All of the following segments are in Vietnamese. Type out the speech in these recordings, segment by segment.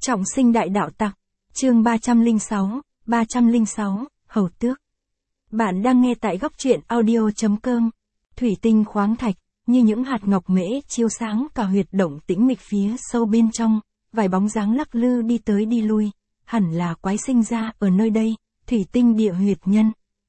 Trọng sinh đại đạo tặc, chương 306, Hầu Tước. Bạn đang nghe tại góc truyện audio.com. Thủy tinh khoáng thạch, như những hạt ngọc mễ chiếu sáng cả huyệt động tĩnh mịch phía sâu bên trong, vài bóng dáng lắc lư đi tới đi lui, hẳn là quái sinh ra ở nơi đây, thủy tinh địa huyệt nhân.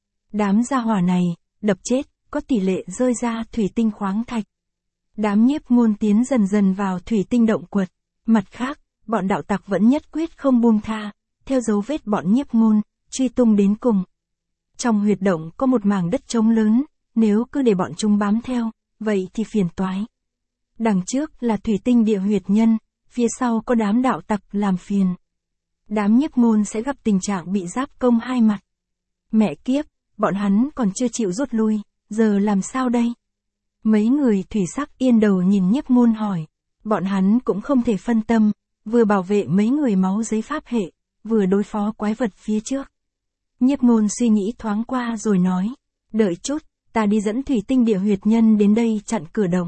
Đám gia hỏa này, đập chết, có tỷ lệ rơi ra thủy tinh khoáng thạch. Đám Nhiếp Ngôn tiến dần dần vào thủy tinh động quật, mặt khác, bọn đạo tặc vẫn nhất quyết không buông tha, theo dấu vết bọn Nhiếp Ngôn, truy tung đến cùng. Trong huyệt động có một mảng đất trống lớn, nếu cứ để bọn chúng bám theo, vậy thì phiền toái. Đằng trước là thủy tinh địa huyệt nhân, phía sau có đám đạo tặc làm phiền. Đám Nhiếp Ngôn sẽ gặp tình trạng bị giáp công hai mặt. Mẹ kiếp, bọn hắn còn chưa chịu rút lui, giờ làm sao đây? Mấy người thủy sắc yên đầu nhìn Nhiếp Ngôn hỏi, bọn hắn cũng không thể phân tâm, vừa bảo vệ mấy người máu giấy pháp hệ, vừa đối phó quái vật phía trước. Nhiếp Ngôn suy nghĩ thoáng qua rồi nói, đợi chút, ta đi dẫn thủy tinh địa huyệt nhân đến đây chặn cửa động.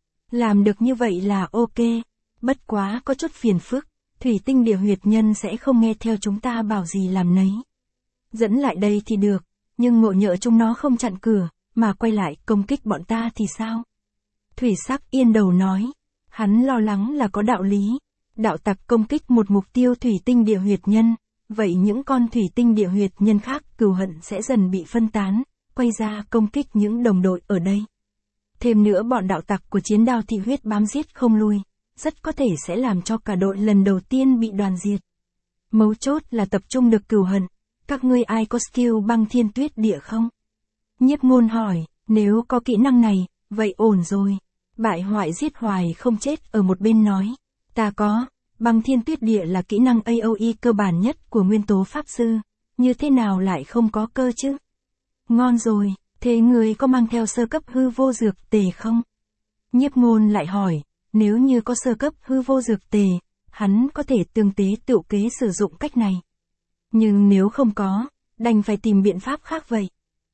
Làm được như vậy là ok, bất quá có chút phiền phức, thủy tinh địa huyệt nhân sẽ không nghe theo chúng ta bảo gì làm nấy. Dẫn lại đây thì được, nhưng ngộ nhỡ chúng nó không chặn cửa, mà quay lại công kích bọn ta thì sao? Thủy sắc yên đầu nói, hắn lo lắng là có đạo lý. Đạo tặc công kích một mục tiêu thủy tinh địa huyệt nhân, vậy những con thủy tinh địa huyệt nhân khác cừu hận sẽ dần bị phân tán, quay ra công kích những đồng đội ở đây. Thêm nữa bọn đạo tặc của chiến đao thị huyết bám giết không lui, rất có thể sẽ làm cho cả đội lần đầu tiên bị đoàn diệt. Mấu chốt là tập trung được cừu hận, các ngươi ai có skill băng thiên tuyết địa không? Nhiếp Ngôn hỏi, nếu có kỹ năng này, vậy ổn rồi. Bại hoại giết hoài không chết ở một bên nói. Ta có, băng thiên tuyết địa là kỹ năng AOE cơ bản nhất của nguyên tố pháp sư, như thế nào lại không có cơ chứ? Ngon rồi, thế người có mang theo sơ cấp hư vô dược tề không? Nhiếp Ngôn lại hỏi, nếu như có sơ cấp hư vô dược tề, hắn có thể tương tế tựu kế sử dụng cách này. Nhưng nếu không có, đành phải tìm biện pháp khác vậy.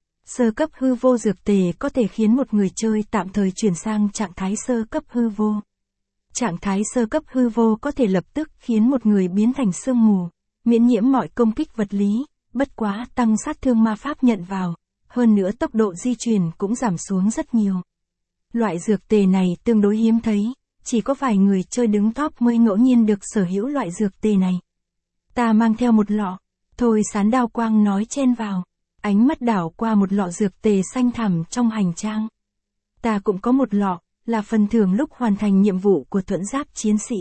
Sơ cấp hư vô dược tề có thể khiến một người chơi tạm thời chuyển sang trạng thái sơ cấp hư vô. Trạng thái sơ cấp hư vô có thể lập tức khiến một người biến thành sương mù, miễn nhiễm mọi công kích vật lý, bất quá tăng sát thương ma pháp nhận vào, hơn nữa tốc độ di chuyển cũng giảm xuống rất nhiều. Loại dược tề này tương đối hiếm thấy, chỉ có vài người chơi đứng top mới ngẫu nhiên được sở hữu loại dược tề này. Ta mang theo một lọ, Thôi Sán đao quang nói chen vào, ánh mắt đảo qua một lọ dược tề xanh thẳm trong hành trang. Ta cũng có một lọ, là phần thưởng lúc hoàn thành nhiệm vụ của thuẫn giáp chiến sĩ.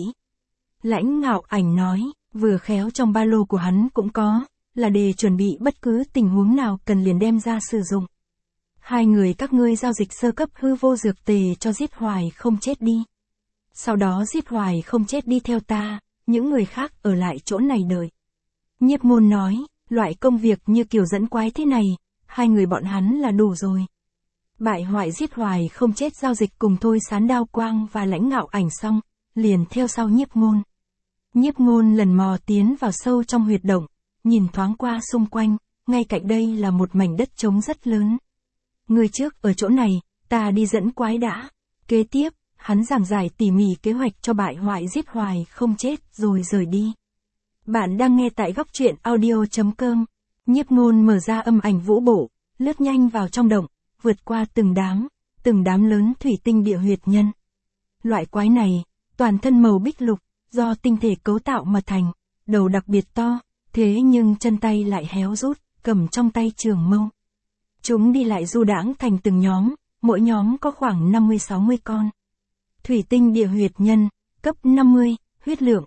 Lãnh Ngạo Ảnh nói, vừa khéo trong ba lô của hắn cũng có, là để chuẩn bị bất cứ tình huống nào cần liền đem ra sử dụng. Hai người các ngươi giao dịch sơ cấp hư vô dược tề cho giết hoài không chết đi. Sau đó giết hoài không chết đi theo ta, những người khác ở lại chỗ này đợi. Nhiếp Ngôn nói, loại công việc như kiểu dẫn quái thế này, hai người bọn hắn là đủ rồi. Bại hoại giết hoài không chết giao dịch cùng Thôi Sán đao quang và Lãnh Ngạo Ảnh xong, liền theo sau Nhiếp Ngôn. Nhiếp Ngôn lần mò tiến vào sâu trong huyệt động, nhìn thoáng qua xung quanh, ngay cạnh đây là một mảnh đất trống rất lớn. Người trước ở chỗ này, ta đi dẫn quái đã. Kế tiếp, hắn giảng giải tỉ mỉ kế hoạch cho bại hoại giết hoài không chết rồi rời đi. Bạn đang nghe tại góc truyện audio.com. Nhiếp Ngôn mở ra âm ảnh vũ bộ, lướt nhanh vào trong động, vượt qua từng đám lớn thủy tinh địa huyệt nhân. Loại quái này, toàn thân màu bích lục, do tinh thể cấu tạo mà thành, đầu đặc biệt to, thế nhưng chân tay lại héo rút, cầm trong tay trường mâu. Chúng đi lại du đãng thành từng nhóm, mỗi nhóm có khoảng 50-60 con. Thủy tinh địa huyệt nhân, cấp 50, huyết lượng,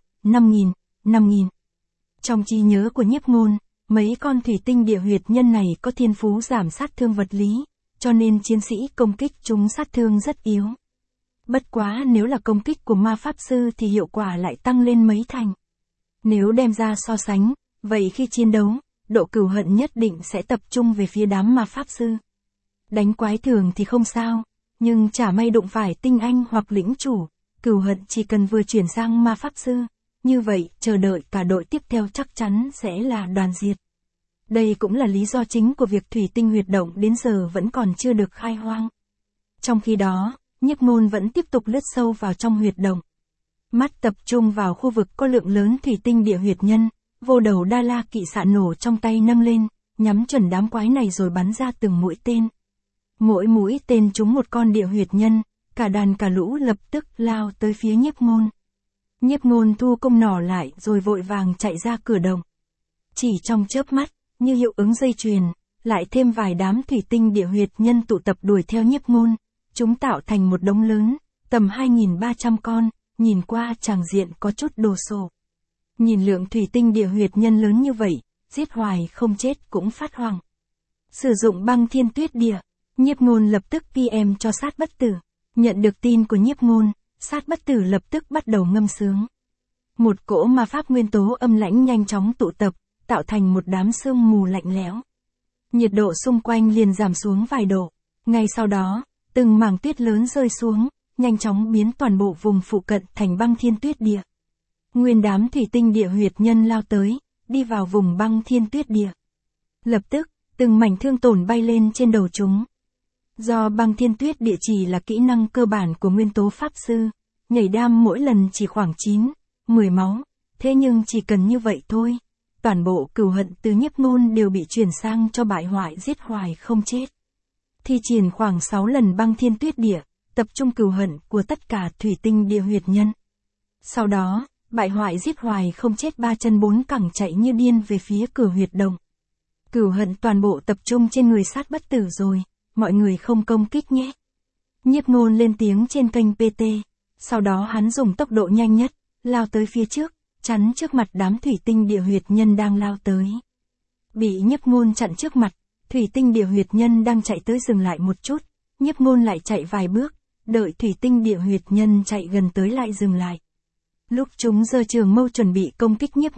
5.000. Trong trí nhớ của Nhiếp Ngôn, mấy con thủy tinh địa huyệt nhân này có thiên phú giảm sát thương vật lý, cho nên chiến sĩ công kích chúng sát thương rất yếu. Bất quá nếu là công kích của ma pháp sư thì hiệu quả lại tăng lên mấy thành. Nếu đem ra so sánh, vậy khi chiến đấu, độ cừu hận nhất định sẽ tập trung về phía đám ma pháp sư. Đánh quái thường thì không sao, nhưng chả may đụng phải tinh anh hoặc lĩnh chủ, cừu hận chỉ cần vừa chuyển sang ma pháp sư, như vậy chờ đợi cả đội tiếp theo chắc chắn sẽ là đoàn diệt. Đây cũng là lý do chính của việc thủy tinh huyệt động đến giờ vẫn còn chưa được khai hoang. Trong khi đó, Nhiếp Ngôn vẫn tiếp tục lướt sâu vào trong huyệt động. Mắt tập trung vào khu vực có lượng lớn thủy tinh địa huyệt nhân, vô đầu Đa La kỵ xạ nổ trong tay nâng lên, nhắm chuẩn đám quái này rồi bắn ra từng mũi tên. Mỗi mũi tên trúng một con địa huyệt nhân, cả đàn cả lũ lập tức lao tới phía Nhiếp Ngôn. Nhiếp Ngôn thu cung nỏ lại rồi vội vàng chạy ra cửa động. Chỉ trong chớp mắt, như hiệu ứng dây chuyền, lại thêm vài đám thủy tinh địa huyệt nhân tụ tập đuổi theo Nhiếp Ngôn. Chúng tạo thành một đống lớn, tầm 2.300 con, nhìn qua tràng diện có chút đồ sộ. Nhìn lượng thủy tinh địa huyệt nhân lớn như vậy, giết hoài không chết cũng phát hoảng. Sử dụng băng thiên tuyết địa, Nhiếp Ngôn lập tức PM cho Sát Bất Tử. Nhận được tin của Nhiếp Ngôn, Sát Bất Tử lập tức bắt đầu ngâm sướng. Một cỗ ma pháp nguyên tố âm lãnh nhanh chóng tụ tập, tạo thành một đám sương mù lạnh lẽo. Nhiệt độ xung quanh liền giảm xuống vài độ. Ngay sau đó, từng mảng tuyết lớn rơi xuống, nhanh chóng biến toàn bộ vùng phụ cận thành băng thiên tuyết địa. Nguyên đám thủy tinh địa huyệt nhân lao tới, đi vào vùng băng thiên tuyết địa. Lập tức, từng mảnh thương tổn bay lên trên đầu chúng. Do băng thiên tuyết địa chỉ là kỹ năng cơ bản của nguyên tố pháp sư, nhảy đam mỗi lần chỉ khoảng 9, 10 máu, thế nhưng chỉ cần như vậy thôi, toàn bộ cừu hận từ Nhiếp Ngôn đều bị chuyển sang cho bại hoại giết hoài không chết. Thi triển khoảng 6 lần băng thiên tuyết địa, tập trung cừu hận của tất cả thủy tinh địa huyệt nhân. Sau đó, bại hoại giết hoài không chết 3 chân 4 cẳng chạy như điên về phía cửa huyệt động. Cừu hận toàn bộ tập trung trên người Sát Bất Tử rồi, mọi người không công kích nhé. Nhiếp Ngôn lên tiếng trên kênh PT, sau đó hắn dùng tốc độ nhanh nhất, lao tới phía trước, chắn trước mặt đám thủy tinh địa huyệt nhân đang lao tới. Bị Nhiếp Ngôn chặn trước mặt, thủy tinh địa huyệt nhân đang chạy tới dừng lại một chút, Nhiếp Ngôn lại chạy vài bước, đợi thủy tinh địa huyệt nhân chạy gần tới lại dừng lại. Lúc chúng giơ trường mâu chuẩn bị công kích Nhiếp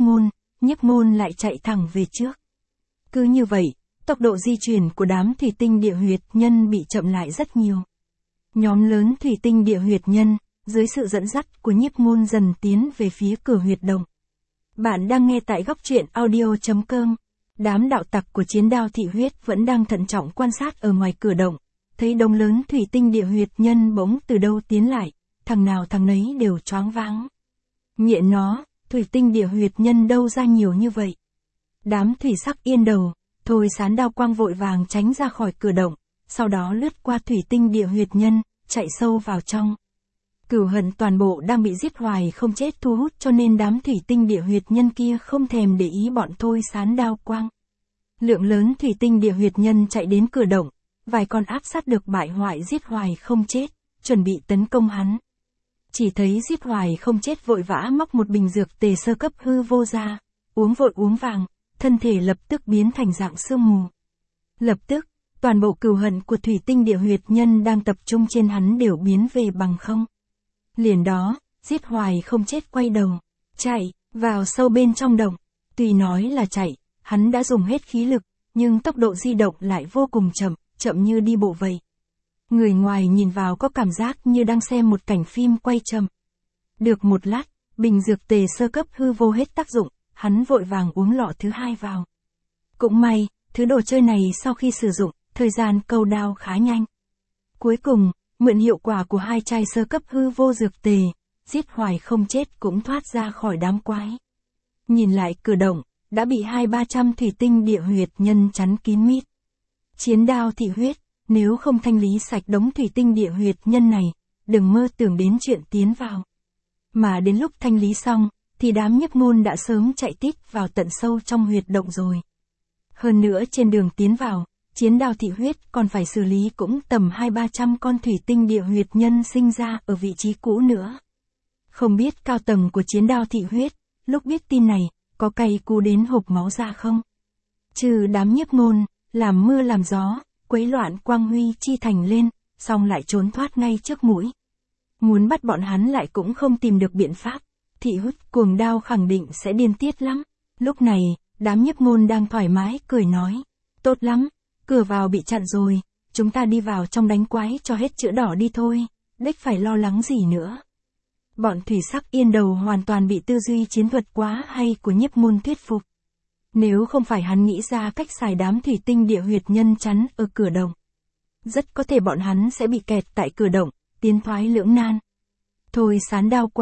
Ngôn lại chạy thẳng về trước. Cứ như vậy, tốc độ di chuyển của đám thủy tinh địa huyệt nhân bị chậm lại rất nhiều. Nhóm lớn thủy tinh địa huyệt nhân, dưới sự dẫn dắt của Nhiếp Ngôn dần tiến về phía cửa huyệt động. Bạn đang nghe tại góc truyện audio.com. Đám đạo tặc của Chiến Đao Thị Huyết vẫn đang thận trọng quan sát ở ngoài cửa động. Thấy đống lớn thủy tinh địa huyệt nhân bỗng từ đâu tiến lại, thằng nào thằng nấy đều choáng váng. Nghiện nó, thủy tinh địa huyệt nhân đâu ra nhiều như vậy. Đám thủy sắc yên đầu, Thôi Sán đao quang vội vàng tránh ra khỏi cửa động, sau đó lướt qua thủy tinh địa huyệt nhân, chạy sâu vào trong. Cửu hận toàn bộ đang bị giết hoài không chết thu hút cho nên đám thủy tinh địa huyệt nhân kia không thèm để ý bọn Thôi Sán đao quang. Lượng lớn thủy tinh địa huyệt nhân chạy đến cửa động, vài con áp sát được bại hoại giết hoài không chết, chuẩn bị tấn công hắn. Chỉ thấy giết hoài không chết vội vã móc một bình dược tề sơ cấp hư vô ra, uống vội uống vàng, thân thể lập tức biến thành dạng sương mù. Lập tức, toàn bộ cừu hận của thủy tinh địa huyệt nhân đang tập trung trên hắn đều biến về bằng không. Liền đó, giết hoài không chết quay đầu, chạy, vào sâu bên trong động. Tuy nói là chạy, hắn đã dùng hết khí lực, nhưng tốc độ di động lại vô cùng chậm, chậm như đi bộ vậy. Người ngoài nhìn vào có cảm giác như đang xem một cảnh phim quay chậm. Được một lát, bình dược tề sơ cấp hư vô hết tác dụng, hắn vội vàng uống lọ thứ hai vào. Cũng may, thứ đồ chơi này sau khi sử dụng, thời gian câu đao khá nhanh. Cuối cùng, mượn hiệu quả của 2 chai sơ cấp hư vô dược tề, giết hoài không chết cũng thoát ra khỏi đám quái. Nhìn lại cửa động, đã bị 200-300 thủy tinh địa huyệt nhân chắn kín mít. Chiến Đao Thị Huyết, nếu không thanh lý sạch đống thủy tinh địa huyệt nhân này, đừng mơ tưởng đến chuyện tiến vào. Mà đến lúc thanh lý xong, thì đám Nhiếp Ngôn đã sớm chạy tít vào tận sâu trong huyệt động rồi. Hơn nữa trên đường tiến vào, Chiến Đao Thị Huyết còn phải xử lý cũng tầm 200-300 con thủy tinh địa huyệt nhân sinh ra ở vị trí cũ nữa. Không biết cao tầng của Chiến Đao Thị Huyết, lúc biết tin này, có cay cú đến hộc máu ra không? Trừ đám Nhiếp Ngôn, làm mưa làm gió, quấy loạn quang huy chi thành lên, xong lại trốn thoát ngay trước mũi. Muốn bắt bọn hắn lại cũng không tìm được biện pháp. Thị Huyết cuồng đao khẳng định sẽ điên tiết lắm. Lúc này, đám Nhiếp Ngôn đang thoải mái cười nói. Tốt lắm, cửa vào bị chặn rồi, chúng ta đi vào trong đánh quái cho hết chữ đỏ đi thôi, đếch phải lo lắng gì nữa. Bọn thủy sắc yên đầu hoàn toàn bị tư duy chiến thuật quá hay của Nhiếp Ngôn thuyết phục. Nếu không phải hắn nghĩ ra cách xài đám thủy tinh địa huyệt nhân chắn ở cửa động, rất có thể bọn hắn sẽ bị kẹt tại cửa động, tiến thoái lưỡng nan. Thôi Sán đao quang,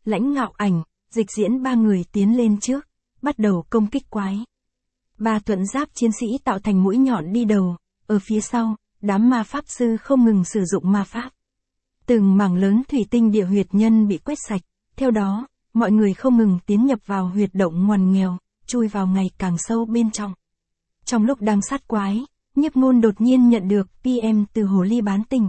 Lãnh Ngạo Ảnh, Dịch Diễn ba người tiến lên trước, bắt đầu công kích quái. Ba thuẫn giáp chiến sĩ tạo thành mũi nhọn đi đầu, ở phía sau, đám ma pháp sư không ngừng sử dụng ma pháp. Từng mảng lớn thủy tinh địa huyệt nhân bị quét sạch, theo đó, mọi người không ngừng tiến nhập vào huyệt động ngoằn nghèo, chui vào ngày càng sâu bên trong. Trong lúc đang sát quái, Nhiếp Ngôn đột nhiên nhận được PM từ hồ ly bán tình.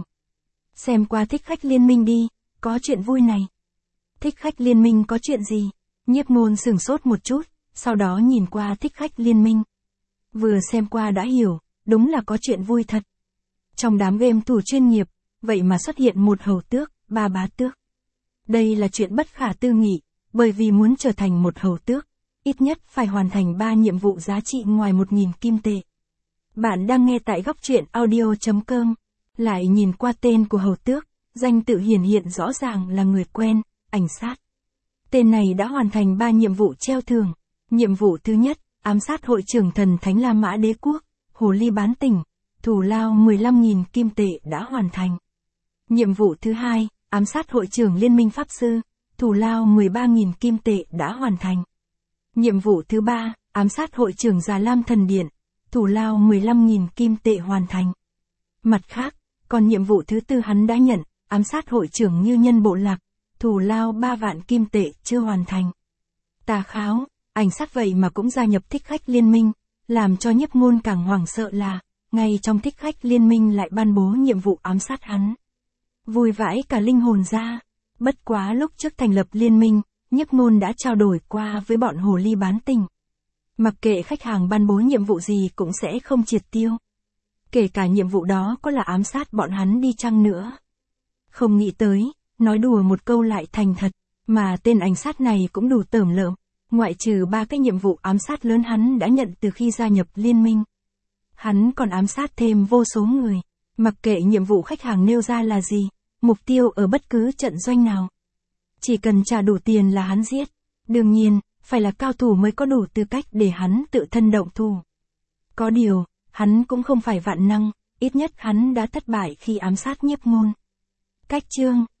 Xem qua Thích Khách Liên Minh đi, có chuyện vui này. Thích Khách Liên Minh có chuyện gì? Nhiếp Ngôn sửng sốt một chút, sau đó nhìn qua Thích Khách Liên Minh. Vừa xem qua đã hiểu, đúng là có chuyện vui thật. Trong đám game thủ chuyên nghiệp, vậy mà xuất hiện một hầu tước, ba bá tước. Đây là chuyện bất khả tư nghị, bởi vì muốn trở thành một hầu tước, ít nhất phải hoàn thành 3 nhiệm vụ giá trị ngoài 1.000 kim tệ. Bạn đang nghe tại góc truyện audio.com. Lại nhìn qua tên của hầu tước, danh tự hiển hiện rõ ràng là người quen, Ảnh Sát. Tên này đã hoàn thành 3 nhiệm vụ treo thưởng. Nhiệm vụ thứ nhất, ám sát hội trưởng thần Thánh La Mã Đế Quốc, hồ ly bán tình, thù lao 15.000 kim tệ đã hoàn thành. Nhiệm vụ thứ hai, ám sát hội trưởng Liên minh Pháp Sư, thù lao 13.000 kim tệ đã hoàn thành. Nhiệm vụ thứ ba, ám sát hội trưởng Già Lam Thần Điện, thù lao 15.000 kim tệ hoàn thành. Mặt khác, còn nhiệm vụ thứ tư hắn đã nhận, ám sát hội trưởng Như Nhân Bộ Lạc, thù lao 3 vạn kim tệ chưa hoàn thành. Tà Kháo, Ảnh Sát vậy mà cũng gia nhập Thích Khách Liên Minh, làm cho Nhiếp Ngôn càng hoảng sợ là, ngay trong Thích Khách Liên Minh lại ban bố nhiệm vụ ám sát hắn. Vui vãi cả linh hồn ra. Bất quá lúc trước thành lập liên minh, Nhiếp Ngôn đã trao đổi qua với bọn hồ ly bán tình. Mặc kệ khách hàng ban bố nhiệm vụ gì cũng sẽ không triệt tiêu. Kể cả nhiệm vụ đó có là ám sát bọn hắn đi chăng nữa. Không nghĩ tới, nói đùa một câu lại thành thật, mà tên Ảnh Sát này cũng đủ tởm lợm, ngoại trừ 3 cái nhiệm vụ ám sát lớn hắn đã nhận từ khi gia nhập liên minh. Hắn còn ám sát thêm vô số người, mặc kệ nhiệm vụ khách hàng nêu ra là gì, mục tiêu ở bất cứ trận doanh nào. Chỉ cần trả đủ tiền là hắn giết. Đương nhiên, phải là cao thủ mới có đủ tư cách để hắn tự thân động thủ. Có điều, hắn cũng không phải vạn năng, ít nhất hắn đã thất bại khi ám sát Nhiếp Ngôn. Cách chương